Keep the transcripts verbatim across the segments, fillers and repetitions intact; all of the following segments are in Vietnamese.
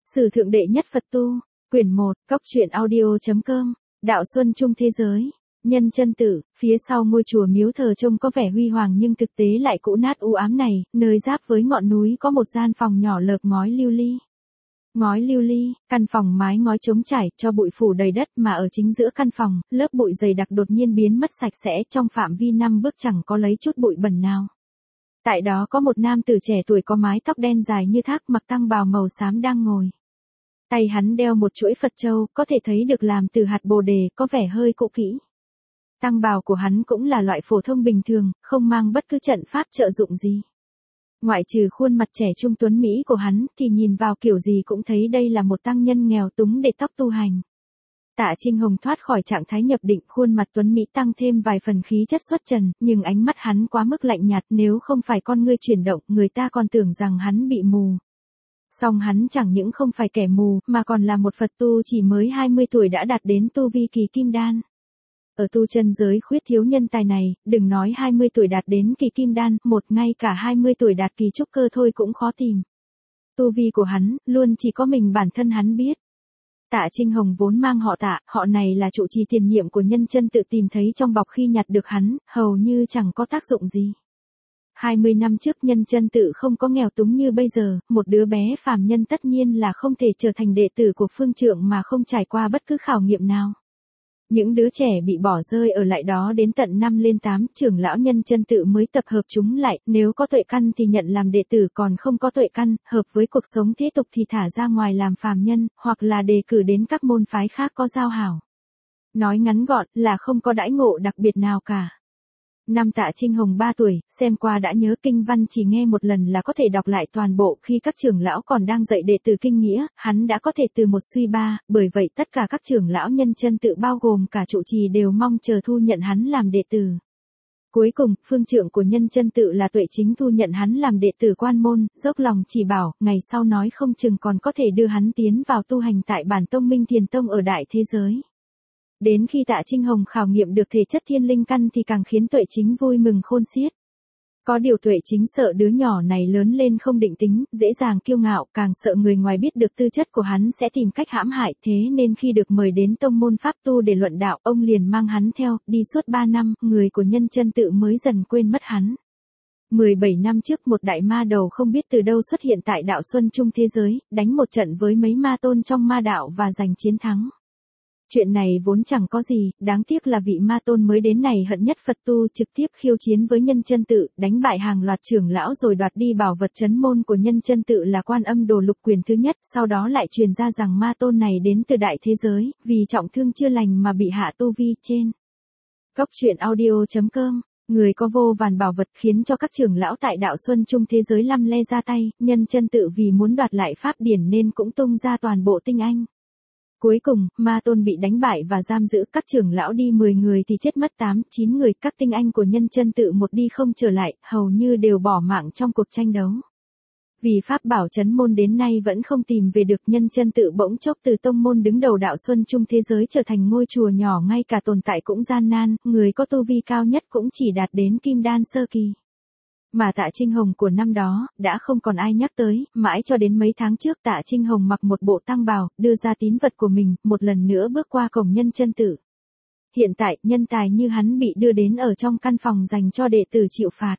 Sử thượng đệ nhất Phật tu, quyển một, cốc truyện audio.com, đạo xuân trung thế giới, nhân chân tự, phía sau ngôi chùa miếu thờ trông có vẻ huy hoàng nhưng thực tế lại cũ nát u ám này, nơi giáp với ngọn núi có một gian phòng nhỏ lợp ngói lưu ly. Ngói lưu ly, căn phòng mái ngói trống trải, cho bụi phủ đầy đất mà ở chính giữa căn phòng, lớp bụi dày đặc đột nhiên biến mất sạch sẽ trong phạm vi năm bước chẳng có lấy chút bụi bẩn nào. Tại đó có một nam tử trẻ tuổi có mái tóc đen dài như thác mặc tăng bào màu xám đang ngồi. Tay hắn đeo một chuỗi Phật châu, có thể thấy được làm từ hạt bồ đề, có vẻ hơi cũ kỹ. Tăng bào của hắn cũng là loại phổ thông bình thường, không mang bất cứ trận pháp trợ dụng gì. Ngoại trừ khuôn mặt trẻ trung tuấn Mỹ của hắn, thì nhìn vào kiểu gì cũng thấy đây là một tăng nhân nghèo túng để tóc tu hành. Tạ Trinh Hồng thoát khỏi trạng thái nhập định, khuôn mặt tuấn Mỹ tăng thêm vài phần khí chất xuất trần, nhưng ánh mắt hắn quá mức lạnh nhạt, nếu không phải con ngươi chuyển động, người ta còn tưởng rằng hắn bị mù. Song hắn chẳng những không phải kẻ mù, mà còn là một Phật tu chỉ mới hai mươi tuổi đã đạt đến tu vi kỳ kim đan. Ở tu chân giới khuyết thiếu nhân tài này, đừng nói hai mươi tuổi đạt đến kỳ kim đan, một ngay cả hai mươi tuổi đạt kỳ trúc cơ thôi cũng khó tìm. Tu vi của hắn, luôn chỉ có mình bản thân hắn biết. Tạ Trinh Hồng vốn mang họ Tạ, họ này là trụ trì tiền nhiệm của nhân chân tự tìm thấy trong bọc khi nhặt được hắn, hầu như chẳng có tác dụng gì. hai mươi năm trước nhân chân tự không có nghèo túng như bây giờ, một đứa bé phàm nhân tất nhiên là không thể trở thành đệ tử của phương trượng mà không trải qua bất cứ khảo nghiệm nào. Những đứa trẻ bị bỏ rơi ở lại đó đến tận năm lên tám, trưởng lão nhân chân tự mới tập hợp chúng lại, nếu có tuệ căn thì nhận làm đệ tử, còn không có tuệ căn, hợp với cuộc sống thế tục thì thả ra ngoài làm phàm nhân, hoặc là đề cử đến các môn phái khác có giao hảo. Nói ngắn gọn là không có đãi ngộ đặc biệt nào cả. Năm Tạ Trinh Hồng ba tuổi, xem qua đã nhớ, kinh văn chỉ nghe một lần là có thể đọc lại toàn bộ. Khi các trưởng lão còn đang dạy đệ tử kinh nghĩa, hắn đã có thể từ một suy ba, bởi vậy tất cả các trưởng lão nhân chân tự bao gồm cả trụ trì đều mong chờ thu nhận hắn làm đệ tử. Cuối cùng, phương trượng của nhân chân tự là Tuệ Chính thu nhận hắn làm đệ tử quan môn, dốc lòng chỉ bảo, ngày sau nói không chừng còn có thể đưa hắn tiến vào tu hành tại bản tông Minh Thiền Tông ở đại thế giới. Đến khi Tạ Trinh Hồng khảo nghiệm được thể chất thiên linh căn thì càng khiến Tuệ Chính vui mừng khôn xiết. Có điều Tuệ Chính sợ đứa nhỏ này lớn lên không định tính, dễ dàng kiêu ngạo, càng sợ người ngoài biết được tư chất của hắn sẽ tìm cách hãm hại, thế nên khi được mời đến tông môn pháp tu để luận đạo, ông liền mang hắn theo, đi suốt ba năm, người của nhân chân tự mới dần quên mất hắn. mười bảy năm trước một đại ma đầu không biết từ đâu xuất hiện tại đạo Xuân Trung thế giới, đánh một trận với mấy ma tôn trong ma đạo và giành chiến thắng. Chuyện này vốn chẳng có gì, đáng tiếc là vị ma tôn mới đến này hận nhất Phật tu, trực tiếp khiêu chiến với nhân chân tự, đánh bại hàng loạt trưởng lão rồi đoạt đi bảo vật trấn môn của nhân chân tự là Quan Âm Đồ Lục Quyền thứ nhất, sau đó lại truyền ra rằng ma tôn này đến từ đại thế giới, vì trọng thương chưa lành mà bị hạ tu vi trên. Cốc truyện audio.com, người có vô vàn bảo vật khiến cho các trưởng lão tại đạo Xuân Trung thế giới lăm le ra tay, nhân chân tự vì muốn đoạt lại pháp điển nên cũng tung ra toàn bộ tinh anh. Cuối cùng, ma tôn bị đánh bại và giam giữ, các trưởng lão đi mười người thì chết mất tám, chín người, các tinh anh của nhân chân tự một đi không trở lại, hầu như đều bỏ mạng trong cuộc tranh đấu. Vì pháp bảo trấn môn đến nay vẫn không tìm về được, nhân chân tự bỗng chốc từ tông môn đứng đầu đạo Xuân Trung thế giới trở thành ngôi chùa nhỏ, ngay cả tồn tại cũng gian nan, người có tu vi cao nhất cũng chỉ đạt đến kim đan sơ kỳ. Mà Tạ Trinh Hồng của năm đó, đã không còn ai nhắc tới, mãi cho đến mấy tháng trước Tạ Trinh Hồng mặc một bộ tăng bào, đưa ra tín vật của mình, một lần nữa bước qua cổng nhân chân tự. Hiện tại, nhân tài như hắn bị đưa đến ở trong căn phòng dành cho đệ tử chịu phạt.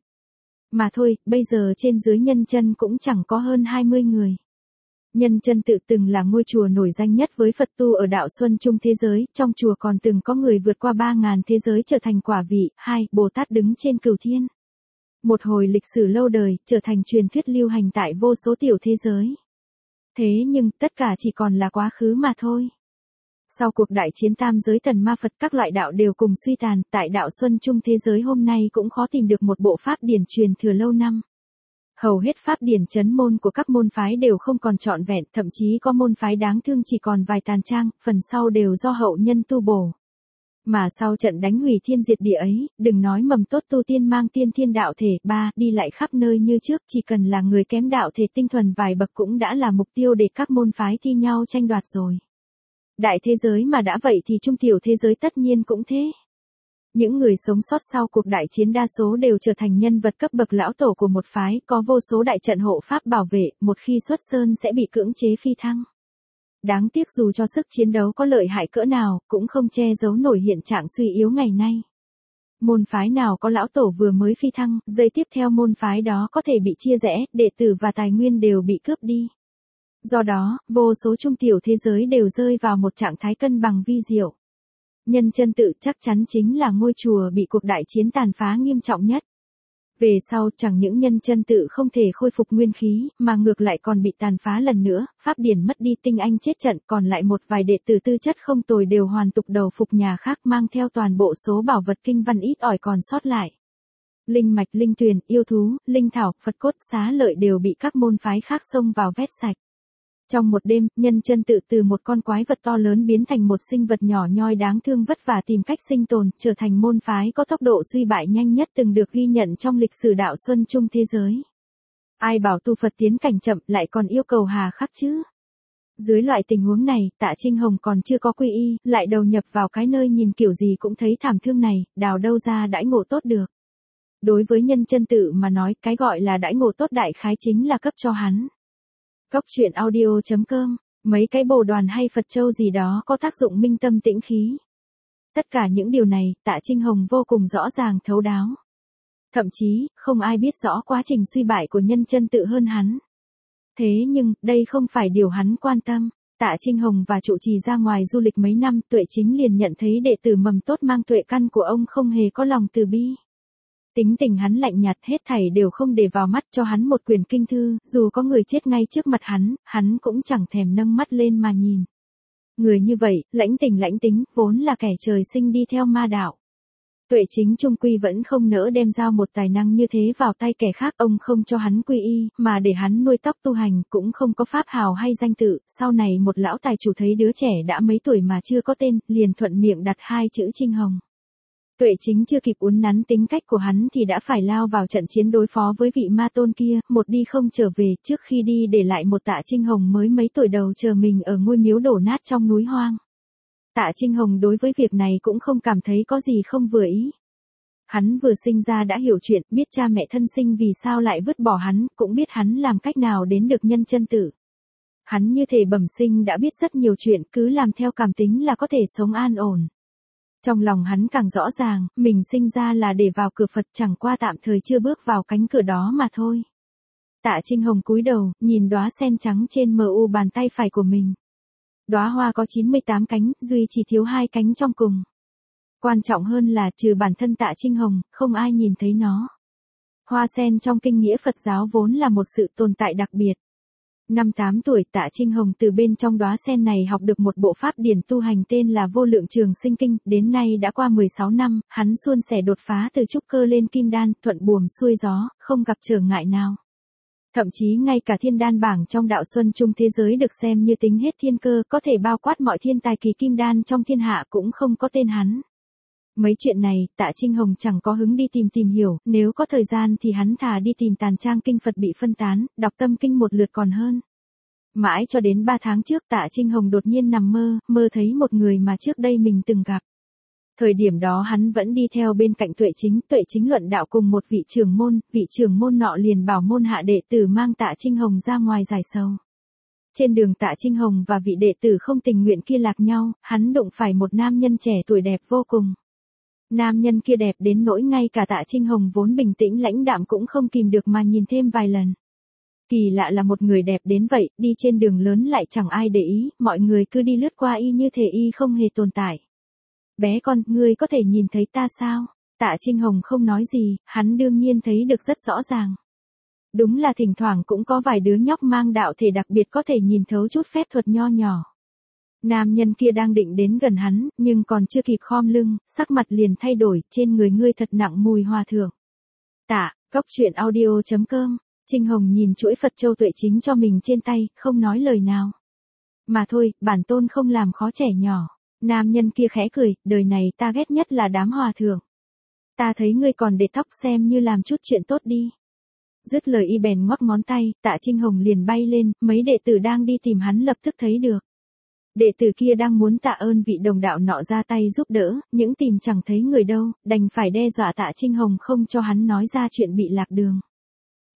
Mà thôi, bây giờ trên dưới nhân chân cũng chẳng có hơn hai mươi người. Nhân chân tự từng là ngôi chùa nổi danh nhất với Phật tu ở đạo Xuân Trung thế giới, trong chùa còn từng có người vượt qua ba ngàn thế giới trở thành quả vị, hai, Bồ Tát đứng trên cửu thiên. Một hồi lịch sử lâu đời, trở thành truyền thuyết lưu hành tại vô số tiểu thế giới. Thế nhưng, tất cả chỉ còn là quá khứ mà thôi. Sau cuộc đại chiến tam giới thần ma Phật, các loại đạo đều cùng suy tàn, tại đạo Xuân Trung thế giới hôm nay cũng khó tìm được một bộ pháp điển truyền thừa lâu năm. Hầu hết pháp điển trấn môn của các môn phái đều không còn trọn vẹn, thậm chí có môn phái đáng thương chỉ còn vài tàn trang, phần sau đều do hậu nhân tu bổ. Mà sau trận đánh hủy thiên diệt địa ấy, đừng nói mầm tốt tu tiên mang tiên thiên đạo thể, ba, đi lại khắp nơi như trước, chỉ cần là người kém đạo thể tinh thuần vài bậc cũng đã là mục tiêu để các môn phái thi nhau tranh đoạt rồi. Đại thế giới mà đã vậy thì trung tiểu thế giới tất nhiên cũng thế. Những người sống sót sau cuộc đại chiến đa số đều trở thành nhân vật cấp bậc lão tổ của một phái, có vô số đại trận hộ pháp bảo vệ, một khi xuất sơn sẽ bị cưỡng chế phi thăng. Đáng tiếc dù cho sức chiến đấu có lợi hại cỡ nào, cũng không che giấu nổi hiện trạng suy yếu ngày nay. Môn phái nào có lão tổ vừa mới phi thăng, giây tiếp theo môn phái đó có thể bị chia rẽ, đệ tử và tài nguyên đều bị cướp đi. Do đó, vô số trung tiểu thế giới đều rơi vào một trạng thái cân bằng vi diệu. Nhân chân tự chắc chắn chính là ngôi chùa bị cuộc đại chiến tàn phá nghiêm trọng nhất. Về sau chẳng những nhân chân tự không thể khôi phục nguyên khí, mà ngược lại còn bị tàn phá lần nữa, pháp điển mất đi, tinh anh chết trận, còn lại một vài đệ tử tư chất không tồi đều hoàn tục đầu phục nhà khác, mang theo toàn bộ số bảo vật kinh văn ít ỏi còn sót lại. Linh mạch, linh tuyền, yêu thú, linh thảo, Phật cốt, xá lợi đều bị các môn phái khác xông vào vét sạch. Trong một đêm, nhân chân tự từ một con quái vật to lớn biến thành một sinh vật nhỏ nhoi đáng thương vất vả tìm cách sinh tồn, trở thành môn phái có tốc độ suy bại nhanh nhất từng được ghi nhận trong lịch sử đạo Xuân Trung thế giới. Ai bảo tu Phật tiến cảnh chậm lại còn yêu cầu hà khắc chứ? Dưới loại tình huống này, Tạ Trinh Hồng còn chưa có quy y, lại đầu nhập vào cái nơi nhìn kiểu gì cũng thấy thảm thương này, đào đâu ra đãi ngộ tốt được. Đối với nhân chân tự mà nói, cái gọi là đãi ngộ tốt đại khái chính là cấp cho hắn. Cốc truyện audio chấm com, mấy cái bồ đoàn hay Phật châu gì đó có tác dụng minh tâm tĩnh khí. Tất cả những điều này, Tạ Trinh Hồng vô cùng rõ ràng thấu đáo. Thậm chí, không ai biết rõ quá trình suy bại của nhân chân tự hơn hắn. Thế nhưng, đây không phải điều hắn quan tâm. Tạ Trinh Hồng và trụ trì ra ngoài du lịch mấy năm, Tuệ Chính liền nhận thấy đệ tử mầm tốt mang tuệ căn của ông không hề có lòng từ bi. Tính tình hắn lạnh nhạt, hết thảy đều không để vào mắt, cho hắn một quyển kinh thư, dù có người chết ngay trước mặt hắn, hắn cũng chẳng thèm nâng mắt lên mà nhìn. Người như vậy, lãnh tình lãnh tính, vốn là kẻ trời sinh đi theo ma đạo. Tuệ Chính trung quy vẫn không nỡ đem giao một tài năng như thế vào tay kẻ khác, ông không cho hắn quy y, mà để hắn nuôi tóc tu hành, cũng không có pháp hào hay danh tự. Sau này một lão tài chủ thấy đứa trẻ đã mấy tuổi mà chưa có tên, liền thuận miệng đặt hai chữ Trinh Hồng. Tuệ Chính chưa kịp uốn nắn tính cách của hắn thì đã phải lao vào trận chiến đối phó với vị ma tôn kia, một đi không trở về, trước khi đi để lại một Tạ Trinh Hồng mới mấy tuổi đầu chờ mình ở ngôi miếu đổ nát trong núi hoang. Tạ Trinh Hồng đối với việc này cũng không cảm thấy có gì không vừa ý. Hắn vừa sinh ra đã hiểu chuyện, biết cha mẹ thân sinh vì sao lại vứt bỏ hắn, cũng biết hắn làm cách nào đến được nhân chân tử. Hắn như thể bẩm sinh đã biết rất nhiều chuyện, cứ làm theo cảm tính là có thể sống an ổn. Trong lòng hắn càng rõ ràng, mình sinh ra là để vào cửa Phật, chẳng qua tạm thời chưa bước vào cánh cửa đó mà thôi. Tạ Trinh Hồng cúi đầu, nhìn đóa sen trắng trên mờ u bàn tay phải của mình. Đóa hoa có chín mươi tám cánh, duy chỉ thiếu hai cánh trong cùng. Quan trọng hơn là trừ bản thân Tạ Trinh Hồng, không ai nhìn thấy nó. Hoa sen trong kinh nghĩa Phật giáo vốn là một sự tồn tại đặc biệt. Năm tám tuổi, Tạ Trinh Hồng từ bên trong đóa sen này học được một bộ pháp điển tu hành tên là Vô Lượng Trường Sinh Kinh, đến nay đã qua mười sáu năm, hắn suôn sẻ đột phá từ trúc cơ lên kim đan, thuận buồm xuôi gió, không gặp trở ngại nào. Thậm chí ngay cả thiên đan bảng trong đạo Xuân Trung thế giới được xem như tính hết thiên cơ, có thể bao quát mọi thiên tài kỳ kim đan trong thiên hạ cũng không có tên hắn. Mấy chuyện này, Tạ Trinh Hồng chẳng có hứng đi tìm tìm hiểu, nếu có thời gian thì hắn thà đi tìm tàn trang kinh Phật bị phân tán, đọc tâm kinh một lượt còn hơn. Mãi cho đến ba tháng trước Tạ Trinh Hồng đột nhiên nằm mơ, mơ thấy một người mà trước đây mình từng gặp. Thời điểm đó hắn vẫn đi theo bên cạnh Tuệ Chính, Tuệ Chính luận đạo cùng một vị trưởng môn, vị trưởng môn nọ liền bảo môn hạ đệ tử mang Tạ Trinh Hồng ra ngoài giải sầu. Trên đường Tạ Trinh Hồng và vị đệ tử không tình nguyện kia lạc nhau, hắn đụng phải một nam nhân trẻ tuổi đẹp vô cùng. Nam nhân kia đẹp đến nỗi ngay cả Tạ Trinh Hồng vốn bình tĩnh lãnh đạm cũng không kìm được mà nhìn thêm vài lần. Kỳ lạ là một người đẹp đến vậy, đi trên đường lớn lại chẳng ai để ý, mọi người cứ đi lướt qua y như thể y không hề tồn tại. Bé con, ngươi có thể nhìn thấy ta sao? Tạ Trinh Hồng không nói gì, hắn đương nhiên thấy được rất rõ ràng. Đúng là thỉnh thoảng cũng có vài đứa nhóc mang đạo thể đặc biệt có thể nhìn thấu chút phép thuật nho nhỏ. Nam nhân kia đang định đến gần hắn, nhưng còn chưa kịp khom lưng, sắc mặt liền thay đổi, trên người ngươi thật nặng mùi hòa thượng. Tạ, cốc truyện audio chấm com, Trinh Hồng nhìn chuỗi Phật châu Tuệ Chính cho mình trên tay, không nói lời nào. Mà thôi, bản tôn không làm khó trẻ nhỏ. Nam nhân kia khẽ cười, đời này ta ghét nhất là đám hòa thượng. Ta thấy ngươi còn để tóc xem như làm chút chuyện tốt đi. Dứt lời y bèn ngoắc ngón tay, Tạ Trinh Hồng liền bay lên, mấy đệ tử đang đi tìm hắn lập tức thấy được. Đệ tử kia đang muốn tạ ơn vị đồng đạo nọ ra tay giúp đỡ, những tìm chẳng thấy người đâu, đành phải đe dọa Tạ Trinh Hồng không cho hắn nói ra chuyện bị lạc đường.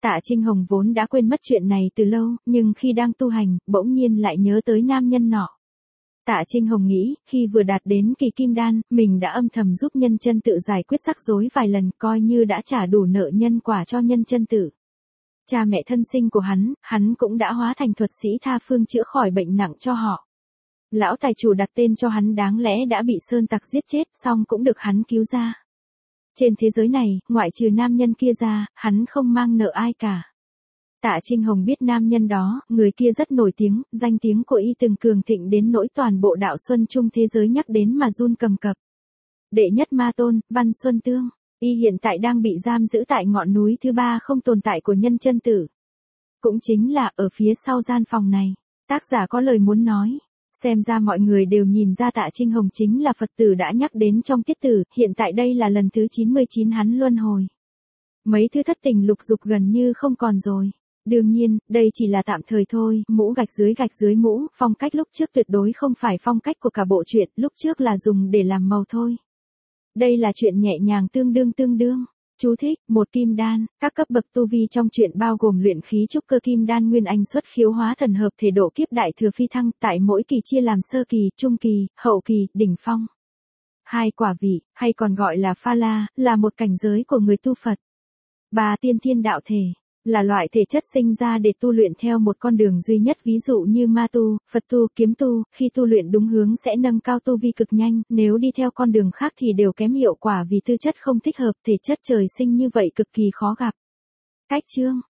Tạ Trinh Hồng vốn đã quên mất chuyện này từ lâu, nhưng khi đang tu hành, bỗng nhiên lại nhớ tới nam nhân nọ. Tạ Trinh Hồng nghĩ, khi vừa đạt đến kỳ kim đan, mình đã âm thầm giúp Nhân Chân Tự giải quyết rắc rối vài lần, coi như đã trả đủ nợ nhân quả cho Nhân Chân Tự. Cha mẹ thân sinh của hắn, hắn cũng đã hóa thành thuật sĩ tha phương chữa khỏi bệnh nặng cho họ. Lão tài chủ đặt tên cho hắn đáng lẽ đã bị sơn tặc giết chết, xong cũng được hắn cứu ra. Trên thế giới này, ngoại trừ nam nhân kia ra, hắn không mang nợ ai cả. Tạ Trinh Hồng biết nam nhân đó, người kia rất nổi tiếng, danh tiếng của y từng cường thịnh đến nỗi toàn bộ đạo Xuân Trung thế giới nhắc đến mà run cầm cập. Đệ nhất ma tôn, Văn Xuân Tương, y hiện tại đang bị giam giữ tại ngọn núi thứ ba không tồn tại của Nhân Chân Tử. Cũng chính là ở phía sau gian phòng này, tác giả có lời muốn nói. Xem ra mọi người đều nhìn ra Tạ Trinh Hồng chính là Phật tử đã nhắc đến trong tiết tử, hiện tại đây là lần thứ chín mươi chín hắn luân hồi. Mấy thứ thất tình lục dục gần như không còn rồi. Đương nhiên, đây chỉ là tạm thời thôi, mũ gạch dưới gạch dưới mũ, phong cách lúc trước tuyệt đối không phải phong cách của cả bộ truyện, lúc trước là dùng để làm màu thôi. Đây là chuyện nhẹ nhàng tương đương tương đương. Chú thích, một kim đan, các cấp bậc tu vi trong truyện bao gồm luyện khí trúc cơ kim đan nguyên anh xuất khiếu hóa thần hợp thể độ kiếp đại thừa phi thăng, tại mỗi kỳ chia làm sơ kỳ, trung kỳ, hậu kỳ, đỉnh phong. Hai quả vị, hay còn gọi là pha la, là một cảnh giới của người tu Phật. Ba tiên thiên đạo thể, là loại thể chất sinh ra để tu luyện theo một con đường duy nhất, ví dụ như ma tu, Phật tu, kiếm tu, khi tu luyện đúng hướng sẽ nâng cao tu vi cực nhanh, nếu đi theo con đường khác thì đều kém hiệu quả vì tư chất không thích hợp, thể chất trời sinh như vậy cực kỳ khó gặp. Cách chương